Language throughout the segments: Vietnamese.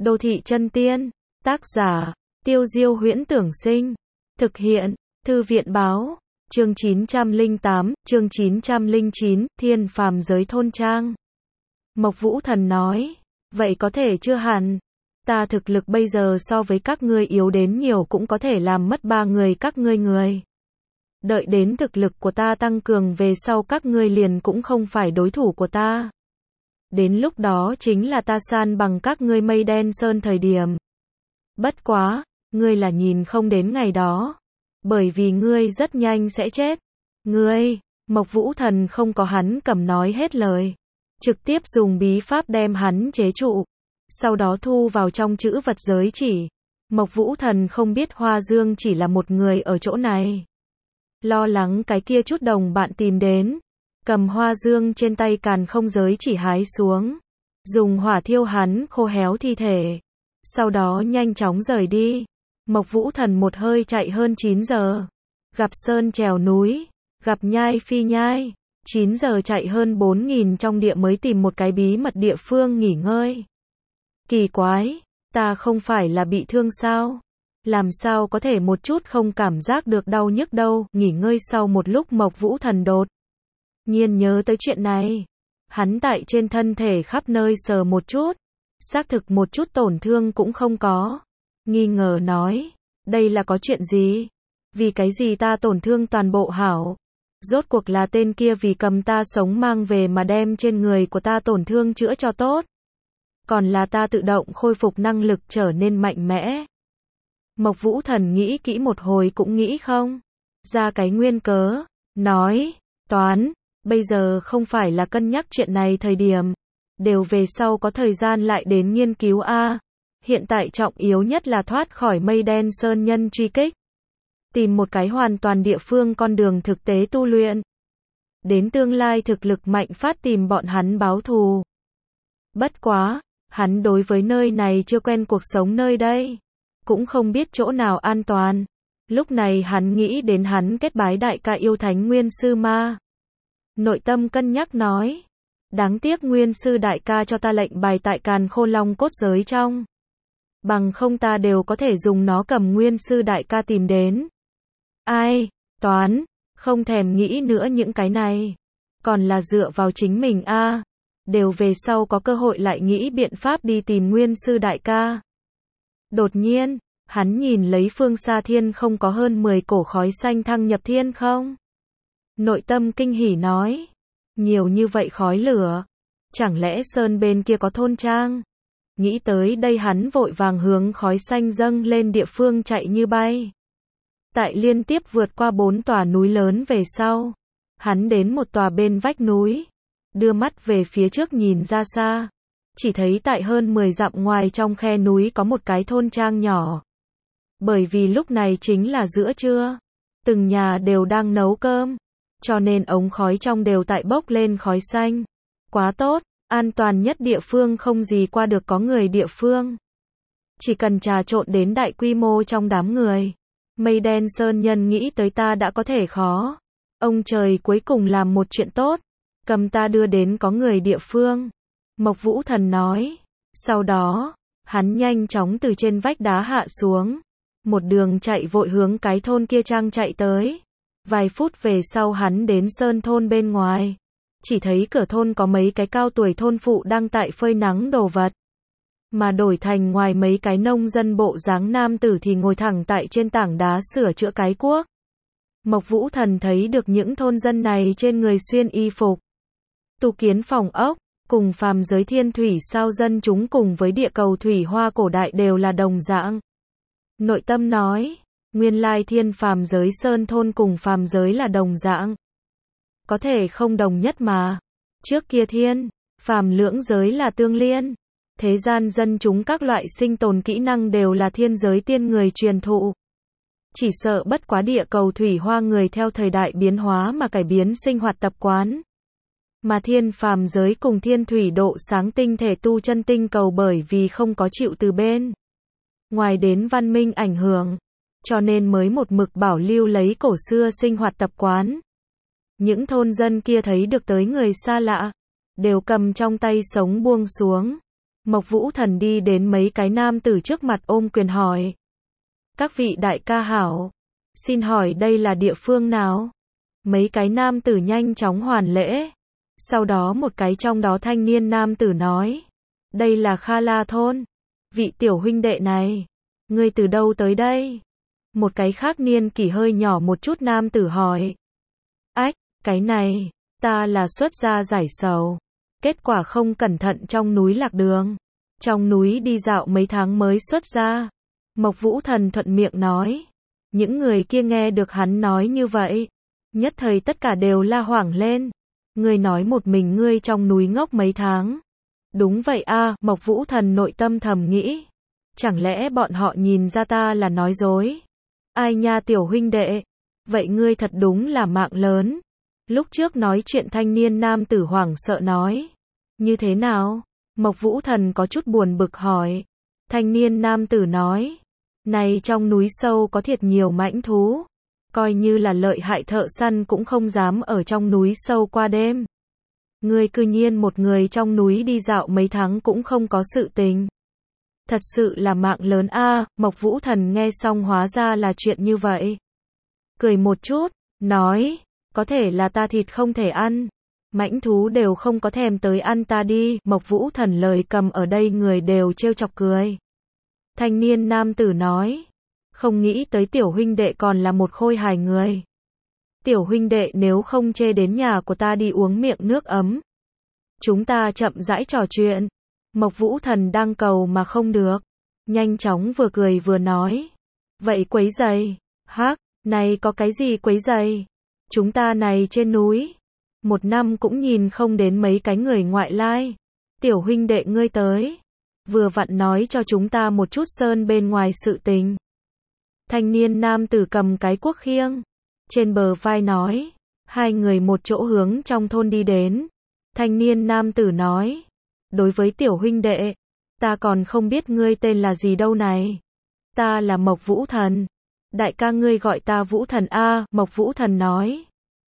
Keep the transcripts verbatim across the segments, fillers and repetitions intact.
Đô thị chân tiên, tác giả, Tiêu Diêu Huyễn Tưởng Sinh, thực hiện, Thư viện Báo, chương chín trăm lẻ tám, chương chín trăm lẻ chín, Thiên Phàm Giới Thôn Trang. Mộc Vũ Thần nói, vậy có thể chưa hẳn, ta thực lực bây giờ so với các ngươi yếu đến nhiều cũng có thể làm mất ba người các ngươi người. Đợi đến thực lực của ta tăng cường về sau các ngươi liền cũng không phải đối thủ của ta. Đến lúc đó chính là ta san bằng các ngươi Mây Đen Sơn thời điểm. Bất quá, ngươi là nhìn không đến ngày đó. Bởi vì ngươi rất nhanh sẽ chết. Ngươi, Mộc Vũ Thần không có hắn cầm nói hết lời. Trực tiếp dùng bí pháp đem hắn chế trụ. Sau đó thu vào trong chữ vật giới chỉ. Mộc Vũ Thần không biết Hoa Dương chỉ là một người ở chỗ này. Lo lắng cái kia chút đồng bạn tìm đến. Cầm Hoa Dương trên tay càn không giới chỉ hái xuống. Dùng hỏa thiêu hắn khô héo thi thể. Sau đó nhanh chóng rời đi. Mộc Vũ Thần một hơi chạy hơn chín giờ. Gặp sơn trèo núi. Gặp nhai phi nhai. chín giờ chạy hơn bốn nghìn trong địa mới tìm một cái bí mật địa phương nghỉ ngơi. Kỳ quái, ta không phải là bị thương sao? Làm sao có thể một chút không cảm giác được đau nhức đâu? Nghỉ ngơi sau một lúc Mộc Vũ Thần đột nhiên nhớ tới chuyện này. Hắn tại trên thân thể khắp nơi sờ một chút. Xác thực một chút tổn thương cũng không có. Nghi ngờ nói, đây là có chuyện gì? Vì cái gì ta tổn thương toàn bộ hảo? Rốt cuộc là tên kia vì cầm ta sống mang về mà đem trên người của ta tổn thương chữa cho tốt. Còn là ta tự động khôi phục năng lực trở nên mạnh mẽ. Mộc Vũ Thần nghĩ kỹ một hồi cũng nghĩ không ra cái nguyên cớ. Nói, toán, bây giờ không phải là cân nhắc chuyện này thời điểm. Đều về sau có thời gian lại đến nghiên cứu a. Hiện tại trọng yếu nhất là thoát khỏi Mây Đen Sơn nhân truy kích. Tìm một cái hoàn toàn địa phương con đường thực tế tu luyện. Đến tương lai thực lực mạnh phát tìm bọn hắn báo thù. Bất quá, hắn đối với nơi này chưa quen cuộc sống nơi đây. Cũng không biết chỗ nào an toàn. Lúc này hắn nghĩ đến hắn kết bái đại ca yêu thánh Nguyên Sư Ma. Nội tâm cân nhắc nói. Đáng tiếc Nguyên Sư đại ca cho ta lệnh bài tại Càn Khôn Long cốt giới trong. Bằng không ta đều có thể dùng nó cầm Nguyên Sư đại ca tìm đến. Ai, toán, không thèm nghĩ nữa những cái này. Còn là dựa vào chính mình a. À. Đều về sau có cơ hội lại nghĩ biện pháp đi tìm Nguyên Sư đại ca. Đột nhiên, hắn nhìn lấy phương xa thiên không có hơn mười cổ khói xanh thăng nhập thiên không. Nội tâm kinh hỉ nói. Nhiều như vậy khói lửa. Chẳng lẽ sơn bên kia có thôn trang? Nghĩ tới đây hắn vội vàng hướng khói xanh dâng lên địa phương chạy như bay. Tại liên tiếp vượt qua bốn tòa núi lớn về sau. Hắn đến một tòa bên vách núi. Đưa mắt về phía trước nhìn ra xa. Chỉ thấy tại hơn mười dặm ngoài trong khe núi có một cái thôn trang nhỏ. Bởi vì lúc này chính là giữa trưa. Từng nhà đều đang nấu cơm. Cho nên ống khói trong đều tại bốc lên khói xanh. Quá tốt, an toàn nhất địa phương không gì qua được có người địa phương. Chỉ cần trà trộn đến đại quy mô trong đám người. Mây Đen Sơn nhân nghĩ tới ta đã có thể khó. Ông trời cuối cùng làm một chuyện tốt. Cầm ta đưa đến có người địa phương. Mộc Vũ Thần nói. Sau đó, hắn nhanh chóng từ trên vách đá hạ xuống. Một đường chạy vội hướng cái thôn kia trang chạy tới. Vài phút về sau hắn đến sơn thôn bên ngoài. Chỉ thấy cửa thôn có mấy cái cao tuổi thôn phụ đang tại phơi nắng đồ vật. Mà đổi thành ngoài mấy cái nông dân bộ dáng nam tử thì ngồi thẳng tại trên tảng đá sửa chữa cái cuốc. Mộc Vũ Thần thấy được những thôn dân này trên người xuyên y phục. Tu kiến phòng ốc, cùng phàm giới thiên thủy sao dân chúng cùng với địa cầu thủy hoa cổ đại đều là đồng dạng. Nội tâm nói, nguyên lai thiên phàm giới sơn thôn cùng phàm giới là đồng dạng. Có thể không đồng nhất mà. Trước kia thiên, phàm lưỡng giới là tương liên. Thế gian dân chúng các loại sinh tồn kỹ năng đều là thiên giới tiên người truyền thụ. Chỉ sợ bất quá địa cầu thủy hoa người theo thời đại biến hóa mà cải biến sinh hoạt tập quán. Mà thiên phàm giới cùng thiên thủy độ sáng tinh thể tu chân tinh cầu bởi vì không có chịu từ bên ngoài đến văn minh ảnh hưởng. Cho nên mới một mực bảo lưu lấy cổ xưa sinh hoạt tập quán. Những thôn dân kia thấy được tới người xa lạ. Đều cầm trong tay sống buông xuống. Mộc Vũ Thần đi đến mấy cái nam tử trước mặt ôm quyền hỏi. Các vị đại ca hảo, xin hỏi đây là địa phương nào? Mấy cái nam tử nhanh chóng hoàn lễ. Sau đó một cái trong đó thanh niên nam tử nói. Đây là Kha La Thôn. Vị tiểu huynh đệ này, ngươi từ đâu tới đây? Một cái khác niên kỷ hơi nhỏ một chút nam tử hỏi. Ách, cái này, ta là xuất gia giải sầu. Kết quả không cẩn thận trong núi lạc đường. Trong núi đi dạo mấy tháng mới xuất gia. Mộc Vũ Thần thuận miệng nói. Những người kia nghe được hắn nói như vậy. Nhất thời tất cả đều la hoảng lên. Ngươi nói một mình ngươi trong núi ngốc mấy tháng. Đúng vậy a, Mộc Vũ Thần nội tâm thầm nghĩ. Chẳng lẽ bọn họ nhìn ra ta là nói dối? Ai nha tiểu huynh đệ, vậy ngươi thật đúng là mạng lớn. Lúc trước nói chuyện thanh niên nam tử hoảng sợ nói. Như thế nào? Mộc Vũ Thần có chút buồn bực hỏi. Thanh niên nam tử nói. Này trong núi sâu có thiệt nhiều mãnh thú. Coi như là lợi hại thợ săn cũng không dám ở trong núi sâu qua đêm. Ngươi cư nhiên một người trong núi đi dạo mấy tháng cũng không có sự tình. Thật sự là mạng lớn a. Mộc Vũ Thần nghe xong hóa ra là chuyện như vậy. Cười một chút, nói, có thể là ta thịt không thể ăn. Mãnh thú đều không có thèm tới ăn ta đi. Mộc Vũ Thần lời cầm ở đây người đều trêu chọc cười. Thanh niên nam tử nói, không nghĩ tới tiểu huynh đệ còn là một khôi hài người. Tiểu huynh đệ nếu không chê đến nhà của ta đi uống miệng nước ấm. Chúng ta chậm rãi trò chuyện. Mộc Vũ Thần đang cầu mà không được. Nhanh chóng vừa cười vừa nói. Vậy quấy giày. Hắc, này có cái gì quấy giày? Chúng ta này trên núi. Một năm cũng nhìn không đến mấy cái người ngoại lai. Tiểu huynh đệ ngươi tới. Vừa vặn nói cho chúng ta một chút sơn bên ngoài sự tình. Thanh niên nam tử cầm cái cuốc khiêng. Trên bờ vai nói. Hai người một chỗ hướng trong thôn đi đến. Thanh niên nam tử nói. Đối với tiểu huynh đệ, ta còn không biết ngươi tên là gì đâu này. Ta là Mộc Vũ Thần. Đại ca ngươi gọi ta Vũ Thần a. Mộc Vũ Thần nói.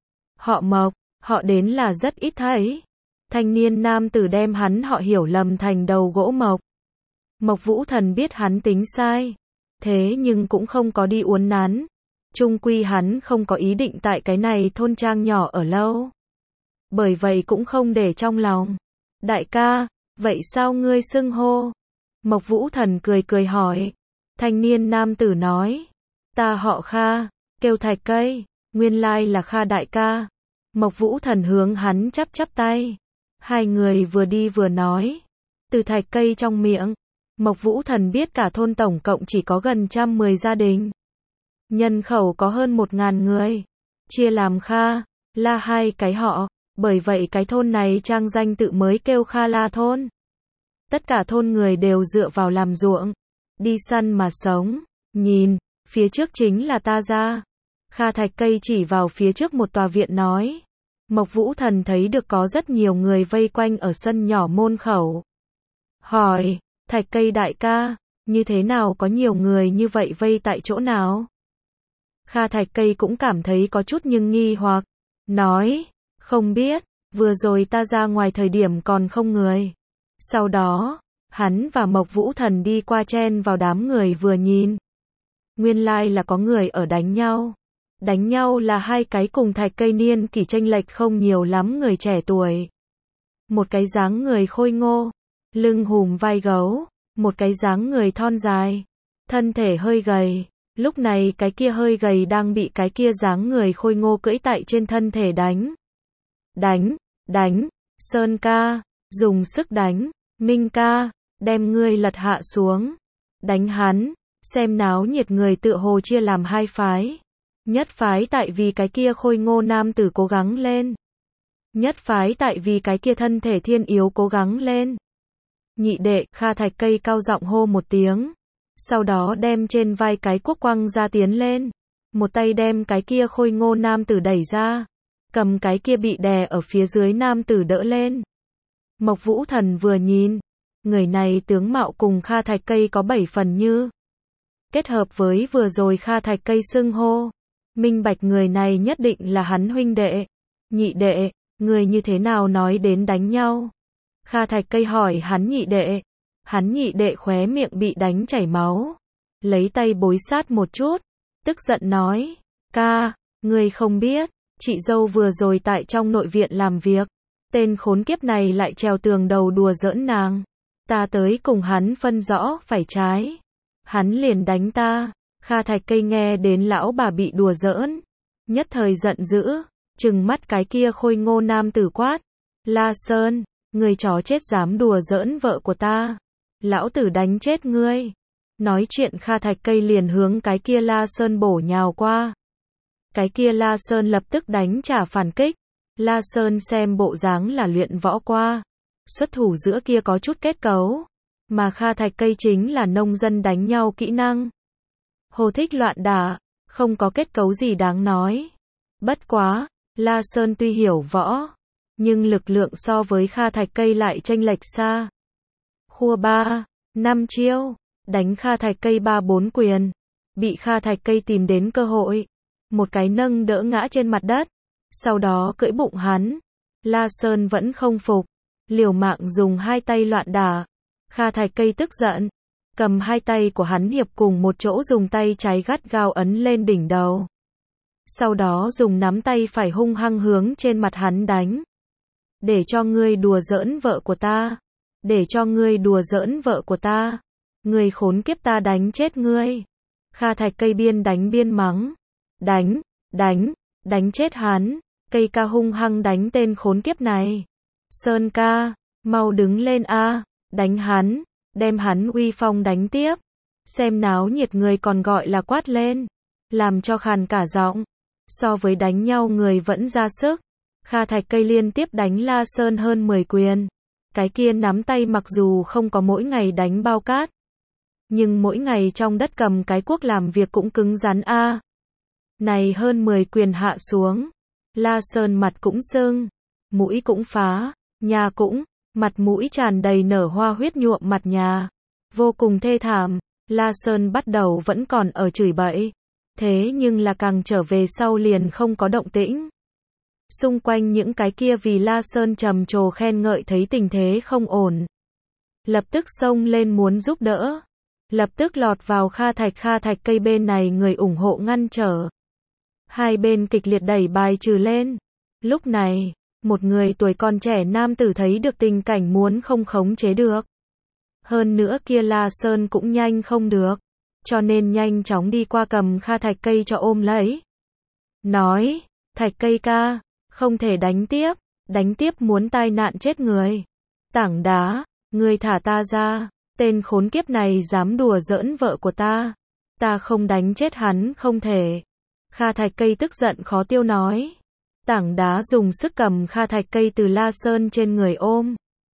Họ Mộc, họ đến là rất ít thấy. Thanh niên nam tử đem hắn họ hiểu lầm thành đầu gỗ mộc. Mộc Vũ Thần biết hắn tính sai. Thế nhưng cũng không có đi uốn nắn. Chung quy hắn không có ý định tại cái này thôn trang nhỏ ở lâu. Bởi vậy cũng không để trong lòng. Đại ca, vậy sao ngươi xưng hô? Mộc Vũ Thần cười cười hỏi. Thanh niên nam tử nói. Ta họ Kha, kêu Thạch Cây, nguyên lai là Kha đại ca. Mộc Vũ Thần hướng hắn chắp chắp tay. Hai người vừa đi vừa nói. Từ Thạch Cây trong miệng, Mộc Vũ Thần biết cả thôn tổng cộng chỉ có gần trăm mười gia đình. Nhân khẩu có hơn một ngàn người. Chia làm Kha, La hai cái họ. Bởi vậy cái thôn này trang danh tự mới kêu Kha La Thôn. Tất cả thôn người đều dựa vào làm ruộng, đi săn mà sống. Nhìn, phía trước chính là ta gia. Kha Thạch Cây chỉ vào phía trước một tòa viện nói. Mộc Vũ Thần thấy được có rất nhiều người vây quanh ở sân nhỏ môn khẩu. Hỏi, Thạch Cây đại ca, như thế nào có nhiều người như vậy vây tại chỗ nào? Kha Thạch Cây cũng cảm thấy có chút nhưng nghi hoặc. Nói, không biết, vừa rồi ta ra ngoài thời điểm còn không người. Sau đó, hắn và Mộc Vũ Thần đi qua chen vào đám người vừa nhìn. Nguyên lai là có người ở đánh nhau. Đánh nhau là hai cái cùng Thạch Cây niên kỷ chênh lệch không nhiều lắm người trẻ tuổi. Một cái dáng người khôi ngô, lưng hùm vai gấu, một cái dáng người thon dài, thân thể hơi gầy. Lúc này cái kia hơi gầy đang bị cái kia dáng người khôi ngô cưỡi tại trên thân thể đánh. Đánh, đánh, Sơn ca, dùng sức đánh, Minh ca, đem ngươi lật hạ xuống. Đánh hắn, xem náo nhiệt người tựa hồ chia làm hai phái. Nhất phái tại vì cái kia khôi ngô nam tử cố gắng lên. Nhất phái tại vì cái kia thân thể thiên yếu cố gắng lên. Nhị đệ, Kha Thạch Cây cao giọng hô một tiếng. Sau đó đem trên vai cái cuốc quăng ra tiến lên. Một tay đem cái kia khôi ngô nam tử đẩy ra. Cầm cái kia bị đè ở phía dưới nam tử đỡ lên. Mộc Vũ Thần vừa nhìn. Người này tướng mạo cùng Kha Thạch Cây có bảy phần như. Kết hợp với vừa rồi Kha Thạch Cây xưng hô. Minh bạch người này nhất định là hắn huynh đệ. Nhị đệ, người như thế nào nói đến đánh nhau? Kha Thạch Cây hỏi hắn nhị đệ. Hắn nhị đệ khóe miệng bị đánh chảy máu. Lấy tay bối sát một chút. Tức giận nói. Ca, ngươi không biết. Chị dâu vừa rồi tại trong nội viện làm việc. Tên khốn kiếp này lại trèo tường đầu đùa giỡn nàng. Ta tới cùng hắn phân rõ phải trái. Hắn liền đánh ta. Kha Thạch Cây nghe đến lão bà bị đùa giỡn. Nhất thời giận dữ. Trừng mắt cái kia khôi ngô nam tử quát. La Sơn, người chó chết dám đùa giỡn vợ của ta. Lão tử đánh chết ngươi. Nói chuyện Kha Thạch Cây liền hướng cái kia La Sơn bổ nhào qua. Cái kia La Sơn lập tức đánh trả phản kích. La Sơn xem bộ dáng là luyện võ qua. Xuất thủ giữa kia có chút kết cấu. Mà Kha Thạch Cây chính là nông dân đánh nhau kỹ năng. Hồ thích loạn đả, không có kết cấu gì đáng nói. Bất quá, La Sơn tuy hiểu võ, nhưng lực lượng so với Kha Thạch Cây lại chênh lệch xa. Khua ba, năm chiêu, đánh Kha Thạch Cây ba bốn quyền. Bị Kha Thạch Cây tìm đến cơ hội. Một cái nâng đỡ ngã trên mặt đất. Sau đó cưỡi bụng hắn. La Sơn vẫn không phục. Liều mạng dùng hai tay loạn đả. Kha Thạch Cây tức giận. Cầm hai tay của hắn hiệp cùng một chỗ dùng tay trái gắt gao ấn lên đỉnh đầu. Sau đó dùng nắm tay phải hung hăng hướng trên mặt hắn đánh. Để cho ngươi đùa giỡn vợ của ta. Để cho ngươi đùa giỡn vợ của ta. Ngươi khốn kiếp ta đánh chết ngươi. Kha Thạch Cây biên đánh biên mắng. Đánh, đánh, đánh chết hắn. Cây ca hung hăng đánh tên khốn kiếp này. Sơn ca, mau đứng lên a, đánh hắn, đem hắn uy phong đánh tiếp. Xem náo nhiệt người còn gọi là quát lên, làm cho khàn cả giọng. So với đánh nhau người vẫn ra sức. Kha Thạch Cây liên tiếp đánh La Sơn hơn mười quyền. Cái kia nắm tay mặc dù không có mỗi ngày đánh bao cát, nhưng mỗi ngày trong đất cầm cái cuốc làm việc cũng cứng rắn a. Này hơn mười quyền hạ xuống, La Sơn mặt cũng sưng, mũi cũng phá, nhà cũng, mặt mũi tràn đầy nở hoa huyết nhuộm mặt nhà. Vô cùng thê thảm, La Sơn bắt đầu vẫn còn ở chửi bậy. Thế nhưng là càng trở về sau liền không có động tĩnh. Xung quanh những cái kia vì La Sơn trầm trồ khen ngợi thấy tình thế không ổn. Lập tức xông lên muốn giúp đỡ. Lập tức lọt vào Kha Thạch Kha Thạch Cây bên này người ủng hộ ngăn trở. Hai bên kịch liệt đẩy bài trừ lên. Lúc này, một người tuổi còn trẻ nam tử thấy được tình cảnh muốn không khống chế được. Hơn nữa kia La Sơn cũng nhanh không được. Cho nên nhanh chóng đi qua cầm Kha Thạch Cây cho ôm lấy. Nói, Thạch Cây ca, không thể đánh tiếp, đánh tiếp muốn tai nạn chết người. Tảng đá, ngươi thả ta ra, tên khốn kiếp này dám đùa giỡn vợ của ta. Ta không đánh chết hắn không thể. Kha Thạch Cây tức giận khó tiêu nói. Tảng đá dùng sức cầm Kha Thạch Cây từ La Sơn trên người ôm.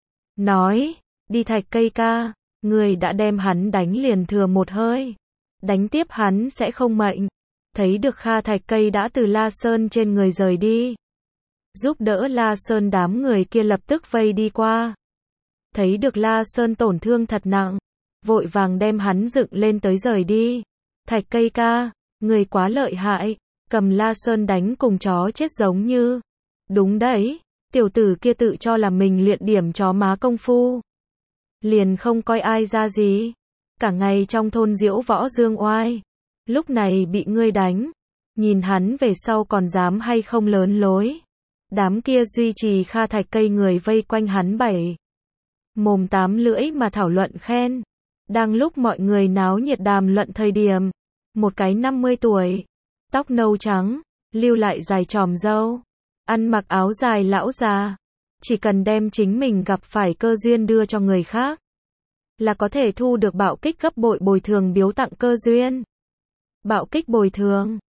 Nói, đi Thạch Cây ca, ngươi đã đem hắn đánh liền thừa một hơi. Đánh tiếp hắn sẽ không mệnh. Thấy được Kha Thạch Cây đã từ La Sơn trên người rời đi. Giúp đỡ La Sơn đám người kia lập tức vây đi qua. Thấy được La Sơn tổn thương thật nặng. Vội vàng đem hắn dựng lên tới rời đi. Thạch Cây ca, người quá lợi hại. Cầm La Sơn đánh cùng chó chết giống như. Đúng đấy, tiểu tử kia tự cho là mình luyện điểm chó má công phu. Liền không coi ai ra gì. Cả ngày trong thôn diễu võ dương oai. Lúc này bị ngươi đánh. Nhìn hắn về sau còn dám hay không lớn lối. Đám kia duy trì Kha Thạch Cây người vây quanh hắn bảy mồm tám lưỡi mà thảo luận khen. Đang lúc mọi người náo nhiệt đàm luận thời điểm. Một cái năm mươi tuổi. Tóc nâu trắng. Lưu lại dài tròm râu. Ăn mặc áo dài lão già. Chỉ cần đem chính mình gặp phải cơ duyên đưa cho người khác. Là có thể thu được bạo kích gấp bội bồi thường biếu tặng cơ duyên. Bạo kích bồi thường.